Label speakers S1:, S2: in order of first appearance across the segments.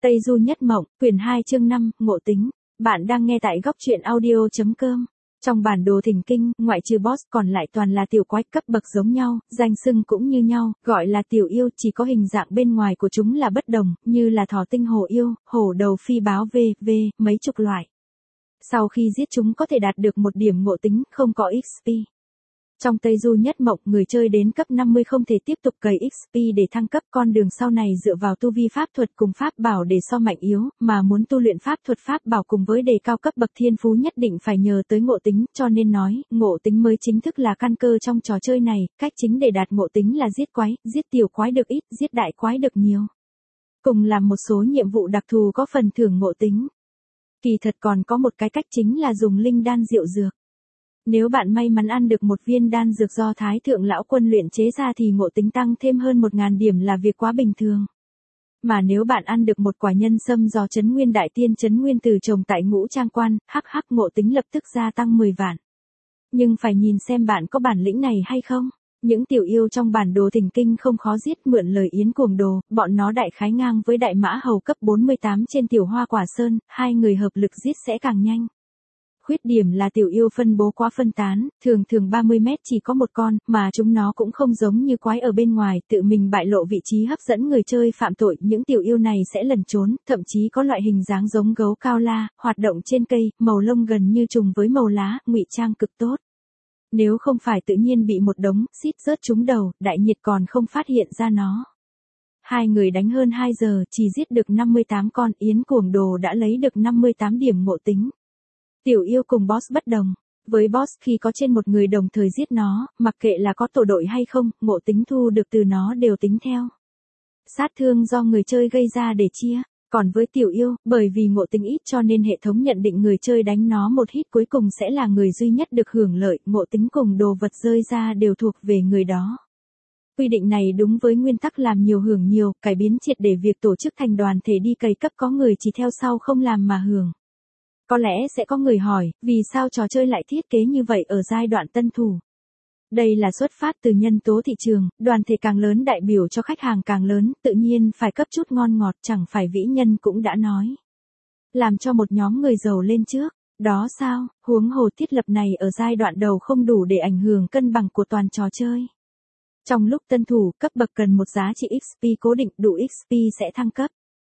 S1: Tây Du Nhất Mộng, quyển 2 chương 5, Ngộ Tính. Bạn đang nghe tại góc truyện audio.com. Trong bản đồ thỉnh kinh, ngoại trừ boss còn lại toàn là tiểu quái cấp bậc giống nhau, danh xưng cũng như nhau, gọi là tiểu yêu, chỉ có hình dạng bên ngoài của chúng là bất đồng, như là thỏ tinh hổ yêu, hổ đầu phi báo v.v. mấy chục loại. Sau khi giết chúng có thể đạt được một điểm ngộ tính, không có XP. Trong Tây Du Nhất Mộng, người chơi đến cấp 50 không thể tiếp tục cày XP để thăng cấp, con đường sau này dựa vào tu vi pháp thuật cùng pháp bảo để so mạnh yếu, mà muốn tu luyện pháp thuật pháp bảo cùng với đề cao cấp bậc thiên phú nhất định phải nhờ tới ngộ tính, cho nên nói, ngộ tính mới chính thức là căn cơ trong trò chơi này, cách chính để đạt ngộ tính là giết quái, giết tiểu quái được ít, giết đại quái được nhiều. Cùng làm một số nhiệm vụ đặc thù có phần thưởng ngộ tính. Kỳ thật còn có một cái cách chính là dùng linh đan diệu dược. Nếu bạn may mắn ăn được một viên đan dược do Thái Thượng Lão Quân luyện chế ra thì ngộ tính tăng thêm hơn 1000 điểm là việc quá bình thường. Mà nếu bạn ăn được một quả nhân sâm do Trấn Nguyên Đại Tiên Trấn Nguyên Tử trồng tại Ngũ Trang Quan, hắc ngộ tính lập tức gia tăng 10 vạn. Nhưng phải nhìn xem bạn có bản lĩnh này hay không. Những tiểu yêu trong bản đồ thỉnh kinh không khó giết, mượn lời Yến Cuồng Đồ, bọn nó đại khái ngang với đại mã hầu cấp 48 trên tiểu hoa quả sơn, hai người hợp lực giết sẽ càng nhanh. Khuyết điểm là tiểu yêu phân bố quá phân tán, thường 30 mét chỉ có một con, mà chúng nó cũng không giống như quái ở bên ngoài, tự mình bại lộ vị trí hấp dẫn người chơi phạm tội, những tiểu yêu này sẽ lẩn trốn, thậm chí có loại hình dáng giống gấu cao la, hoạt động trên cây, màu lông gần như trùng với màu lá, ngụy trang cực tốt. Nếu không phải tự nhiên bị một đống xít rớt trúng đầu, Đại Nhiệt còn không phát hiện ra nó. Hai người đánh hơn 2 giờ, chỉ giết được 58 con, Yến Cuồng Đồ đã lấy được 58 điểm ngộ tính. Tiểu yêu cùng boss bất đồng. Với boss khi có trên một người đồng thời giết nó, mặc kệ là có tổ đội hay không, ngộ tính thu được từ nó đều tính theo. Sát thương do người chơi gây ra để chia. Còn với tiểu yêu, bởi vì ngộ tính ít cho nên hệ thống nhận định người chơi đánh nó một hit cuối cùng sẽ là người duy nhất được hưởng lợi, ngộ tính cùng đồ vật rơi ra đều thuộc về người đó. Quy định này đúng với nguyên tắc làm nhiều hưởng nhiều, cải biến triệt để việc tổ chức thành đoàn thể đi cày cấp có người chỉ theo sau không làm mà hưởng. Có lẽ sẽ có người hỏi, vì sao trò chơi lại thiết kế như vậy ở giai đoạn tân thủ? Đây là xuất phát từ nhân tố thị trường, đoàn thể càng lớn đại biểu cho khách hàng càng lớn, tự nhiên phải cấp chút ngon ngọt, chẳng phải vĩ nhân cũng đã nói. Làm cho một nhóm người giàu lên trước, đó sao, huống hồ thiết lập này ở giai đoạn đầu không đủ để ảnh hưởng cân bằng của toàn trò chơi. Trong lúc tân thủ, cấp bậc cần một giá trị XP cố định, đủ XP sẽ thăng cấp.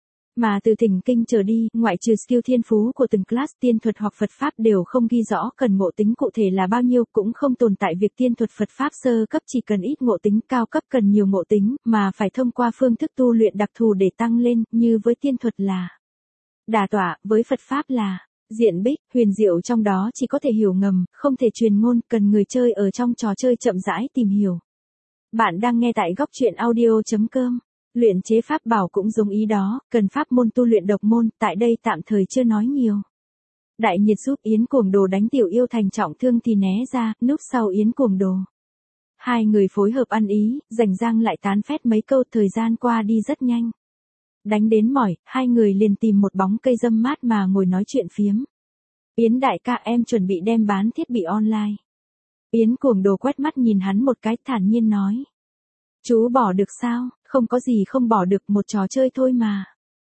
S1: Mà từ thỉnh kinh trở đi, ngoại trừ skill thiên phú của từng class, tiên thuật hoặc Phật Pháp đều không ghi rõ cần ngộ tính cụ thể là bao nhiêu, cũng không tồn tại việc tiên thuật Phật Pháp sơ cấp chỉ cần ít ngộ tính, cao cấp cần nhiều ngộ tính, mà phải thông qua phương thức tu luyện đặc thù để tăng lên, như với tiên thuật là đả tọa, với Phật Pháp là diện bích, huyền diệu trong đó chỉ có thể hiểu ngầm, không thể truyền ngôn, cần người chơi ở trong trò chơi chậm rãi tìm hiểu. Bạn đang nghe tại góc truyện audio.com. Luyện chế pháp bảo cũng giống ý đó, cần pháp môn tu luyện độc môn, tại đây tạm thời chưa nói nhiều. Đại Nhiệt giúp Yến Cuồng Đồ đánh tiểu yêu thành trọng thương thì né ra, núp sau Yến Cuồng Đồ. Hai người phối hợp ăn ý, rảnh rang lại tán phét mấy câu, thời gian qua đi rất nhanh. Đánh đến mỏi, hai người liền tìm một bóng cây râm mát mà ngồi nói chuyện phiếm. Yến đại ca, em chuẩn bị đem bán thiết bị online. Yến Cuồng Đồ quét mắt nhìn hắn một cái, thản nhiên nói. Chú bỏ được sao? Không có gì không bỏ được, một trò chơi thôi mà.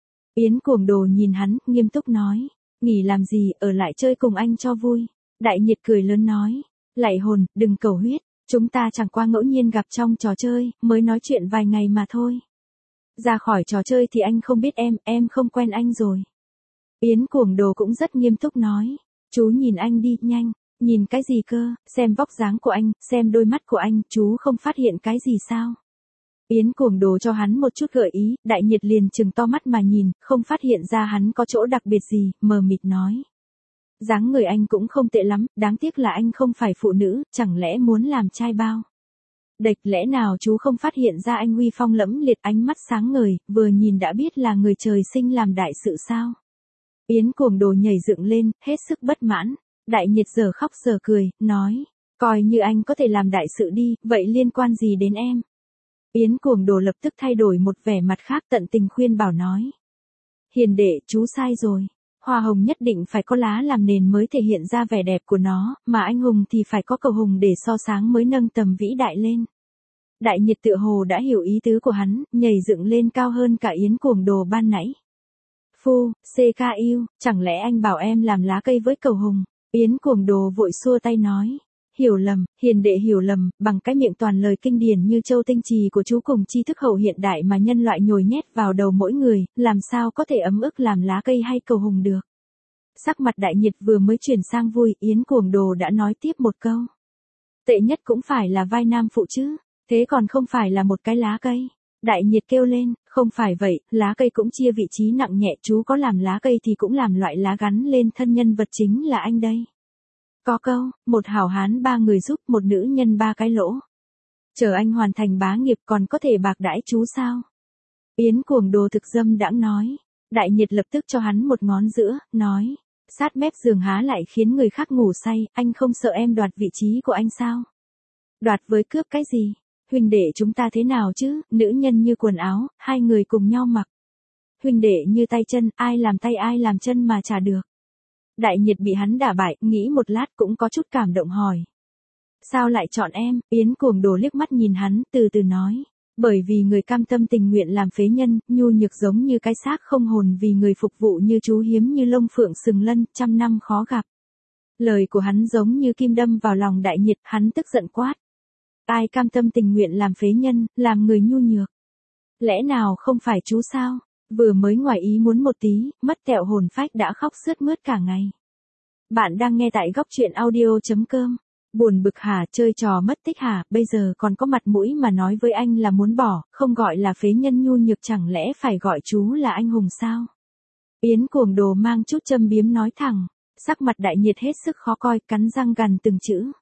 S1: Yến Cuồng Đồ nhìn hắn, nghiêm túc nói. Nghỉ làm gì, ở lại chơi cùng anh cho vui. Đại Nhiệt cười lớn nói. Lạy hồn, đừng cầu huyết. Chúng ta chẳng qua ngẫu nhiên gặp trong trò chơi, mới nói chuyện vài ngày mà thôi. Ra khỏi trò chơi thì anh không biết em không quen anh rồi. Yến Cuồng Đồ cũng rất nghiêm túc nói. Chú nhìn anh đi, nhanh. Nhìn cái gì cơ, xem vóc dáng của anh, xem đôi mắt của anh, chú không phát hiện cái gì sao? Yến Cuồng Đồ cho hắn một chút gợi ý, Đại Nhiệt liền trừng to mắt mà nhìn, không phát hiện ra hắn có chỗ đặc biệt gì, mờ mịt nói. Dáng người anh cũng không tệ lắm, đáng tiếc là anh không phải phụ nữ, chẳng lẽ muốn làm trai bao? Đệch, lẽ nào chú không phát hiện ra anh uy phong lẫm liệt, ánh mắt sáng ngời, vừa nhìn đã biết là người trời sinh làm đại sự sao? Yến Cuồng Đồ nhảy dựng lên, hết sức bất mãn. Đại Nhiệt giờ khóc giờ cười, nói. Coi như anh có thể làm đại sự đi, vậy liên quan gì đến em? Yến Cuồng Đồ lập tức thay đổi một vẻ mặt khác, tận tình khuyên bảo nói. Hiền đệ, chú sai rồi. Hoa hồng nhất định phải có lá làm nền mới thể hiện ra vẻ đẹp của nó, mà anh hùng thì phải có cầu hùng để so sáng mới nâng tầm vĩ đại lên. Đại Nhiệt tựa hồ đã hiểu ý tứ của hắn, nhảy dựng lên cao hơn cả Yến Cuồng Đồ ban nãy. Phu, CKU, chẳng lẽ anh bảo em làm lá cây với cầu hùng? Yến Cuồng Đồ vội xua tay nói. Hiểu lầm, hiền đệ hiểu lầm, bằng cái miệng toàn lời kinh điển như châu tinh trì của chú cùng tri thức hậu hiện đại mà nhân loại nhồi nhét vào đầu mỗi người, làm sao có thể ấm ức làm lá cây hay cầu hùng được. Sắc mặt Đại Nhiệt vừa mới chuyển sang vui, Yến Cuồng Đồ đã nói tiếp một câu. Tệ nhất cũng phải là vai nam phụ chứ, thế còn không phải là một cái lá cây. Đại Nhiệt kêu lên, không phải vậy, lá cây cũng chia vị trí nặng nhẹ, chú có làm lá cây thì cũng làm loại lá gắn lên thân nhân vật chính là anh đây. Có câu, một hảo hán ba người giúp, một nữ nhân ba cái lỗ. Chờ anh hoàn thành bá nghiệp còn có thể bạc đãi chú sao? Yến Cuồng Đồ thực dâm đãng nói. Đại Nhiệt lập tức cho hắn một ngón giữa, nói. Sát mép giường há lại khiến người khác ngủ say, anh không sợ em đoạt vị trí của anh sao? Đoạt với cướp cái gì? Huynh đệ chúng ta thế nào chứ, nữ nhân như quần áo, hai người cùng nhau mặc. Huynh đệ như tay chân, ai làm tay ai làm chân mà trả được. Đại Nhiệt bị hắn đả bại, nghĩ một lát cũng có chút cảm động hỏi. Sao lại chọn em? Yến Cuồng Đồ liếc mắt nhìn hắn, từ từ nói. Bởi vì người cam tâm tình nguyện làm phế nhân, nhu nhược giống như cái xác không hồn, vì người phục vụ như chú hiếm như lông phượng sừng lân, trăm năm khó gặp. Lời của hắn giống như kim đâm vào lòng Đại Nhiệt, hắn tức giận quát. Ai cam tâm tình nguyện làm phế nhân, làm người nhu nhược? Lẽ nào không phải chú sao? Vừa mới ngoài ý muốn một tí, mất tẹo hồn phách đã khóc sướt mướt cả ngày. Bạn đang nghe tại góc truyện audio.com. Buồn bực hả, chơi trò mất tích hả, bây giờ còn có mặt mũi mà nói với anh là muốn bỏ, không gọi là phế nhân nhu nhược chẳng lẽ phải gọi chú là anh hùng sao? Yến Cuồng Đồ mang chút châm biếm nói thẳng, sắc mặt Đại Nhiệt hết sức khó coi, cắn răng gằn từng chữ.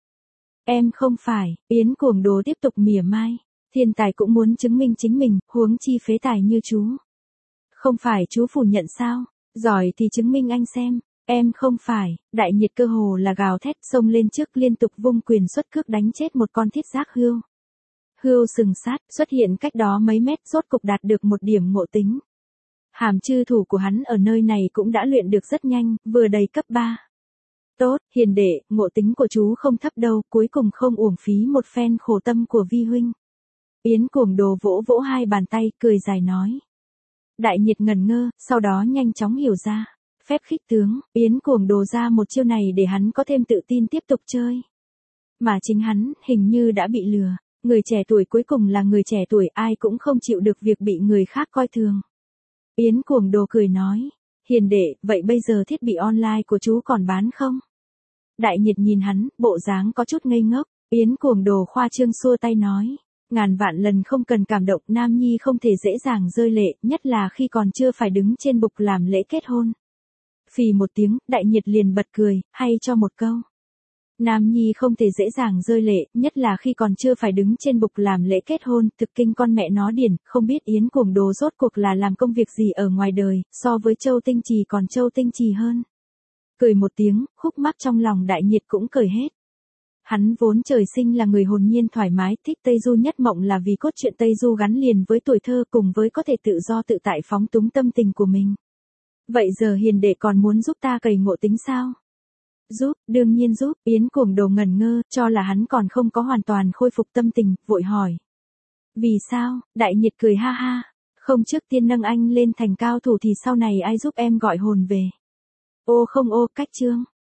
S1: Em không phải, Yến Cuồng Đồ tiếp tục mỉa mai, thiên tài cũng muốn chứng minh chính mình, huống chi phế tài như chú. Không phải chú phủ nhận sao, giỏi thì chứng minh anh xem. Em không phải, Đại Nhiệt cơ hồ là gào thét xông lên trước liên tục vung quyền xuất cước đánh chết một con thiết giác hươu. Hươu sừng sát xuất hiện cách đó mấy mét rốt cục đạt được một điểm ngộ tính. Hàm chư thủ của hắn ở nơi này cũng đã luyện được rất nhanh, vừa đầy cấp 3. Tốt, hiền đệ, ngộ tính của chú không thấp đâu, cuối cùng không uổng phí một phen khổ tâm của vi huynh. Yến Cuồng Đồ vỗ vỗ hai bàn tay, cười dài nói. Đại Nhiệt ngần ngơ, sau đó nhanh chóng hiểu ra. Phép khích tướng, Yến Cuồng Đồ ra một chiêu này để hắn có thêm tự tin tiếp tục chơi. Mà chính hắn, hình như đã bị lừa. Người trẻ tuổi cuối cùng là người trẻ tuổi, ai cũng không chịu được việc bị người khác coi thường. Yến Cuồng Đồ cười nói. Hiền đệ, vậy bây giờ thiết bị online của chú còn bán không? Đại Nhiệt nhìn hắn, bộ dáng có chút ngây ngốc. Yến Cuồng Đồ khoa trương xua tay nói. Ngàn vạn lần không cần cảm động, nam nhi không thể dễ dàng rơi lệ, nhất là khi còn chưa phải đứng trên bục làm lễ kết hôn. Phì một tiếng, Đại Nhiệt liền bật cười, hay cho một câu. Nam nhi không thể dễ dàng rơi lệ, nhất là khi còn chưa phải đứng trên bục làm lễ kết hôn, thực kinh con mẹ nó điển, không biết Yến Cuồng Đồ rốt cuộc là làm công việc gì ở ngoài đời, so với Châu Tinh Trì còn Châu Tinh Trì hơn. Cười một tiếng, khúc mắc trong lòng Đại Nhiệt cũng cười hết. Hắn vốn trời sinh là người hồn nhiên thoải mái, thích Tây Du nhất mộng là vì cốt truyện Tây Du gắn liền với tuổi thơ cùng với có thể tự do tự tại phóng túng tâm tình của mình. Vậy giờ hiền đệ còn muốn giúp ta cày ngộ tính sao? Giúp, đương nhiên giúp, Yến Cuồng Đồ ngẩn ngơ, cho là hắn còn không có hoàn toàn khôi phục tâm tình, vội hỏi. Vì sao? Đại Nhiệt cười ha ha, không trước tiên nâng anh lên thành cao thủ thì sau này ai giúp em gọi hồn về? Ô không ô, cách chương.